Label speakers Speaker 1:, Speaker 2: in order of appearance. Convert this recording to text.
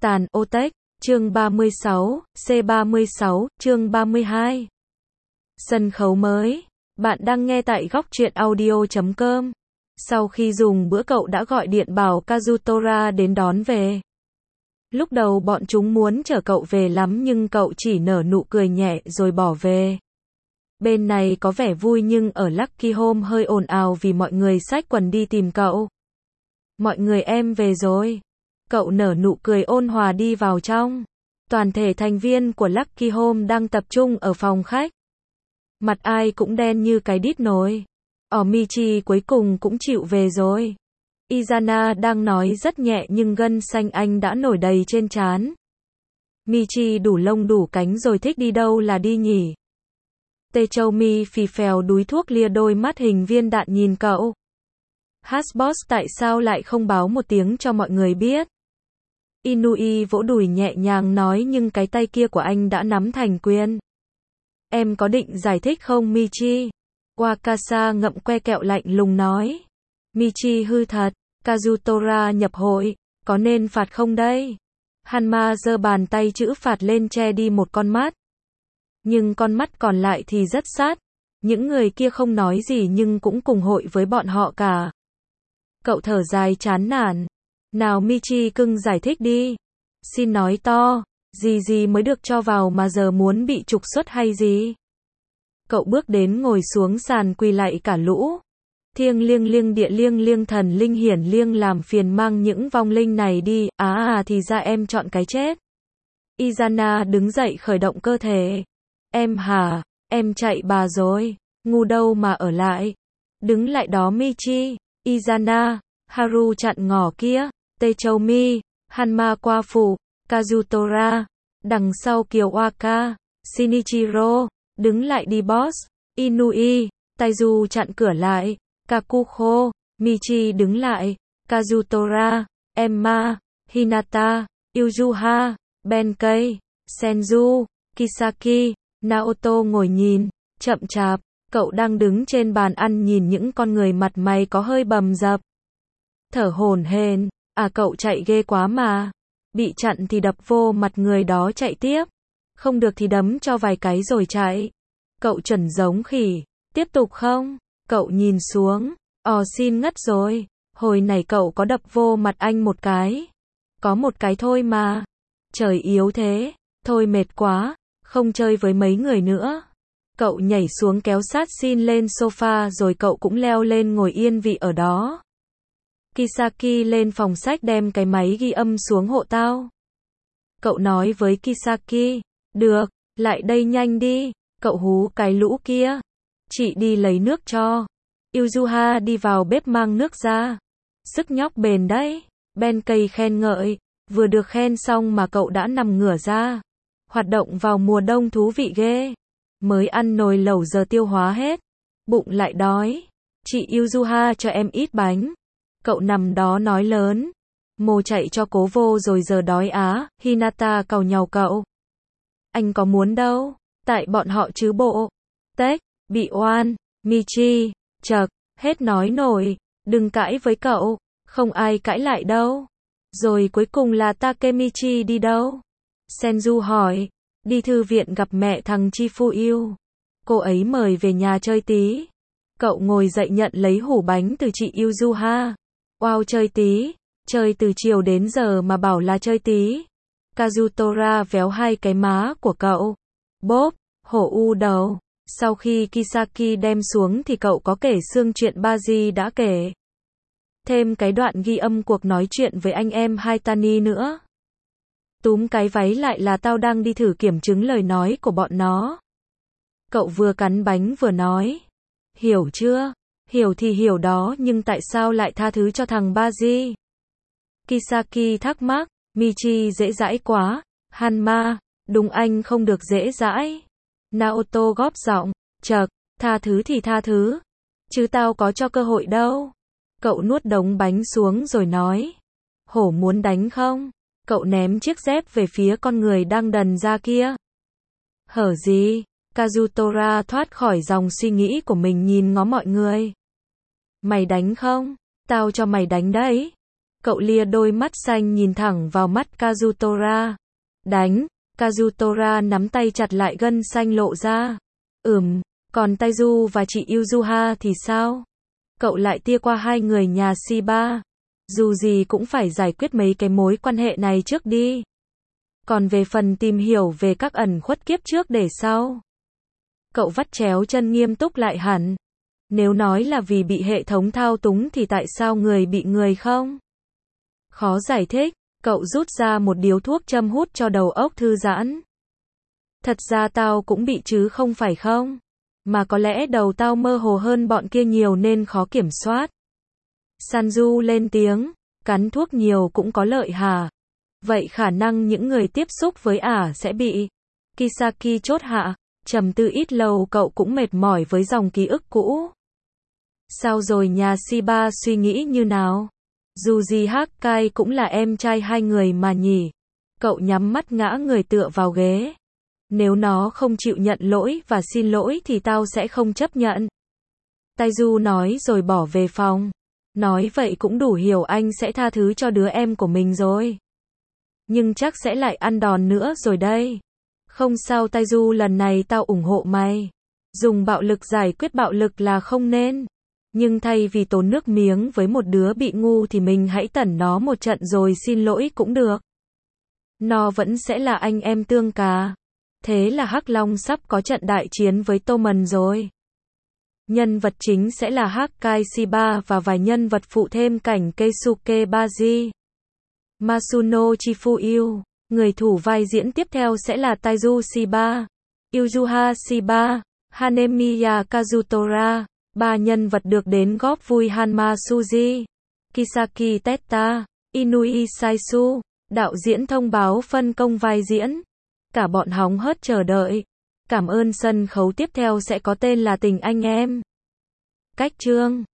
Speaker 1: Tàn Otech, chương 36, C36, chương 32. Sân khấu mới. Bạn đang nghe tại góc truyện audio.com. Sau khi dùng bữa cậu đã gọi điện bảo Kazutora đến đón về. Lúc đầu bọn chúng muốn chở cậu về lắm nhưng cậu chỉ nở nụ cười nhẹ rồi bỏ về. Bên này có vẻ vui nhưng ở Lucky Home hơi ồn ào vì mọi người xách quần đi tìm cậu. Mọi người em về rồi. Cậu nở nụ cười ôn hòa đi vào trong. Toàn thể thành viên của Lucky Home đang tập trung ở phòng khách. Mặt ai cũng đen như cái đít nồi. Michi cuối cùng cũng chịu về rồi. Izana đang nói rất nhẹ nhưng gân xanh anh đã nổi đầy trên trán. Michi đủ lông đủ cánh rồi thích đi đâu là đi nhỉ? Techoumi phì phèo đúi thuốc lia đôi mắt hình viên đạn nhìn cậu. Hasboss tại sao lại không báo một tiếng cho mọi người biết? Inui vỗ đùi nhẹ nhàng nói nhưng cái tay kia của anh đã nắm thành quyền. Em có định giải thích không Michi? Wakasa ngậm que kẹo lạnh lùng nói. Michi hư thật, Kazutora nhập hội, có nên phạt không đây? Hanma giơ bàn tay chữ phạt lên che đi một con mắt. Nhưng con mắt còn lại thì rất sát. Những người kia không nói gì nhưng cũng cùng hội với bọn họ cả. Cậu thở dài chán nản. Nào Michi cưng giải thích đi. Xin nói to, gì mới được cho vào mà giờ muốn bị trục xuất hay gì? Cậu bước đến ngồi xuống sàn quỳ lạy cả lũ. Thiêng liêng địa liêng thần linh hiển liêng làm phiền mang những vong linh này đi, thì ra em chọn cái chết. Izana đứng dậy khởi động cơ thể. Em hả, em chạy bà rồi, ngu đâu mà ở lại. Đứng lại đó Michi, Izana, Haru chặn ngỏ kia, Techoumi, Hanma qua phủ, Kazutora, đằng sau Kiyoaka, Shinichiro, đứng lại đi boss, Inui, Taizu chặn cửa lại, Kakuho, Michi đứng lại, Kazutora, Emma, Hinata, Yuzuha, Benkei, Senju, Kisaki, Naoto ngồi nhìn, chậm chạp, cậu đang đứng trên bàn ăn nhìn những con người mặt mày có hơi bầm dập. Thở hổn hển, cậu chạy ghê quá mà. Bị chặn thì đập vô mặt người đó chạy tiếp. Không được thì đấm cho vài cái rồi chạy. Cậu chuẩn giống khỉ. Tiếp tục không? Cậu nhìn xuống. Xin ngất rồi. Hồi này cậu có đập vô mặt anh một cái. Có một cái thôi mà. Trời yếu thế. Thôi mệt quá. Không chơi với mấy người nữa. Cậu nhảy xuống kéo sát Shin lên sofa rồi cậu cũng leo lên ngồi yên vị ở đó. Kisaki lên phòng sách đem cái máy ghi âm xuống hộ tao. Cậu nói với Kisaki. Được, lại đây nhanh đi. Cậu hú cái lũ kia. Chị đi lấy nước cho. Yuzuha đi vào bếp mang nước ra. Sức nhóc bền đấy. Benkei khen ngợi. Vừa được khen xong mà cậu đã nằm ngửa ra. Hoạt động vào mùa đông thú vị ghê. Mới ăn nồi lẩu giờ tiêu hóa hết. Bụng lại đói. Chị Yuzuha cho em ít bánh. Cậu nằm đó nói lớn. Mồ chạy cho cố vô rồi giờ đói á. Hinata càu nhàu cậu. Anh có muốn đâu. Tại bọn họ chứ bộ. Tech, bị oan. Michi, chậc, hết nói nổi. Đừng cãi với cậu. Không ai cãi lại đâu. Rồi cuối cùng là Takemichi đi đâu? Senju hỏi. Đi thư viện gặp mẹ thằng Chifuyu. Cô ấy mời về nhà chơi tí. Cậu ngồi dậy nhận lấy hủ bánh từ chị Yuzuha. Wow chơi tí. Chơi từ chiều đến giờ mà bảo là chơi tí. Kazutora véo hai cái má của cậu. Bốp, hổ u đầu. Sau khi Kisaki đem xuống thì cậu có kể xương chuyện Baji đã kể. Thêm cái đoạn ghi âm cuộc nói chuyện với anh em Haitani nữa. Túm cái váy lại là tao đang đi thử kiểm chứng lời nói của bọn nó. Cậu vừa cắn bánh vừa nói. Hiểu chưa? Hiểu thì hiểu đó nhưng tại sao lại tha thứ cho thằng Baji? Kisaki thắc mắc. Michi dễ dãi quá. Hanma, đúng anh không được dễ dãi. Naoto góp giọng. Chậc, tha thứ thì tha thứ. Chứ tao có cho cơ hội đâu. Cậu nuốt đống bánh xuống rồi nói. Hổ muốn đánh không? Cậu ném chiếc dép về phía con người đang đần ra kia. Hở gì? Kazutora thoát khỏi dòng suy nghĩ của mình nhìn ngó mọi người. Mày đánh không? Tao cho mày đánh đấy. Cậu lia đôi mắt xanh nhìn thẳng vào mắt Kazutora. Đánh. Kazutora nắm tay chặt lại gân xanh lộ ra. Còn Taiju và chị Yuzuha thì sao? Cậu lại tia qua hai người nhà Shiba. Dù gì cũng phải giải quyết mấy cái mối quan hệ này trước đi. Còn về phần tìm hiểu về các ẩn khuất kiếp trước để sau. Cậu vắt chéo chân nghiêm túc lại hẳn. Nếu nói là vì bị hệ thống thao túng thì tại sao người bị người không? Khó giải thích. Cậu rút ra một điếu thuốc châm hút cho đầu óc thư giãn. Thật ra tao cũng bị chứ không phải không? Mà có lẽ đầu tao mơ hồ hơn bọn kia nhiều nên khó kiểm soát. Sanju lên tiếng, cắn thuốc nhiều cũng có lợi hả? Vậy khả năng những người tiếp xúc với ả sẽ bị. Kisaki chốt hạ, trầm tư ít lâu cậu cũng mệt mỏi với dòng ký ức cũ. Sao rồi nhà Shiba suy nghĩ như nào? Dù gì Hakkai cũng là em trai hai người mà nhỉ. Cậu nhắm mắt ngã người tựa vào ghế. Nếu nó không chịu nhận lỗi và xin lỗi thì tao sẽ không chấp nhận. Taiju nói rồi bỏ về phòng. Nói vậy cũng đủ hiểu anh sẽ tha thứ cho đứa em của mình rồi. Nhưng chắc sẽ lại ăn đòn nữa rồi đây. Không sao Taiju, lần này tao ủng hộ mày. Dùng bạo lực giải quyết bạo lực là không nên. Nhưng thay vì tốn nước miếng với một đứa bị ngu thì mình hãy tẩn nó một trận rồi xin lỗi cũng được. Nó vẫn sẽ là anh em tương cá. Thế là Hắc Long sắp có trận đại chiến với Toman rồi. Nhân vật chính sẽ là Hakkai Shiba và vài nhân vật phụ thêm cảnh Keisuke Baji. Masuno Chifuyu. Người thủ vai diễn tiếp theo sẽ là Taiju Shiba, Yuzuha Shiba, Hanemiya Kazutora. Ba nhân vật được đến góp vui Hanma Suji, Kisaki Teta, Inui Saisu. Đạo diễn thông báo phân công vai diễn. Cả bọn hóng hớt chờ đợi. Cảm ơn. Sân khấu tiếp theo sẽ có tên là Tình Anh Em. Cách chương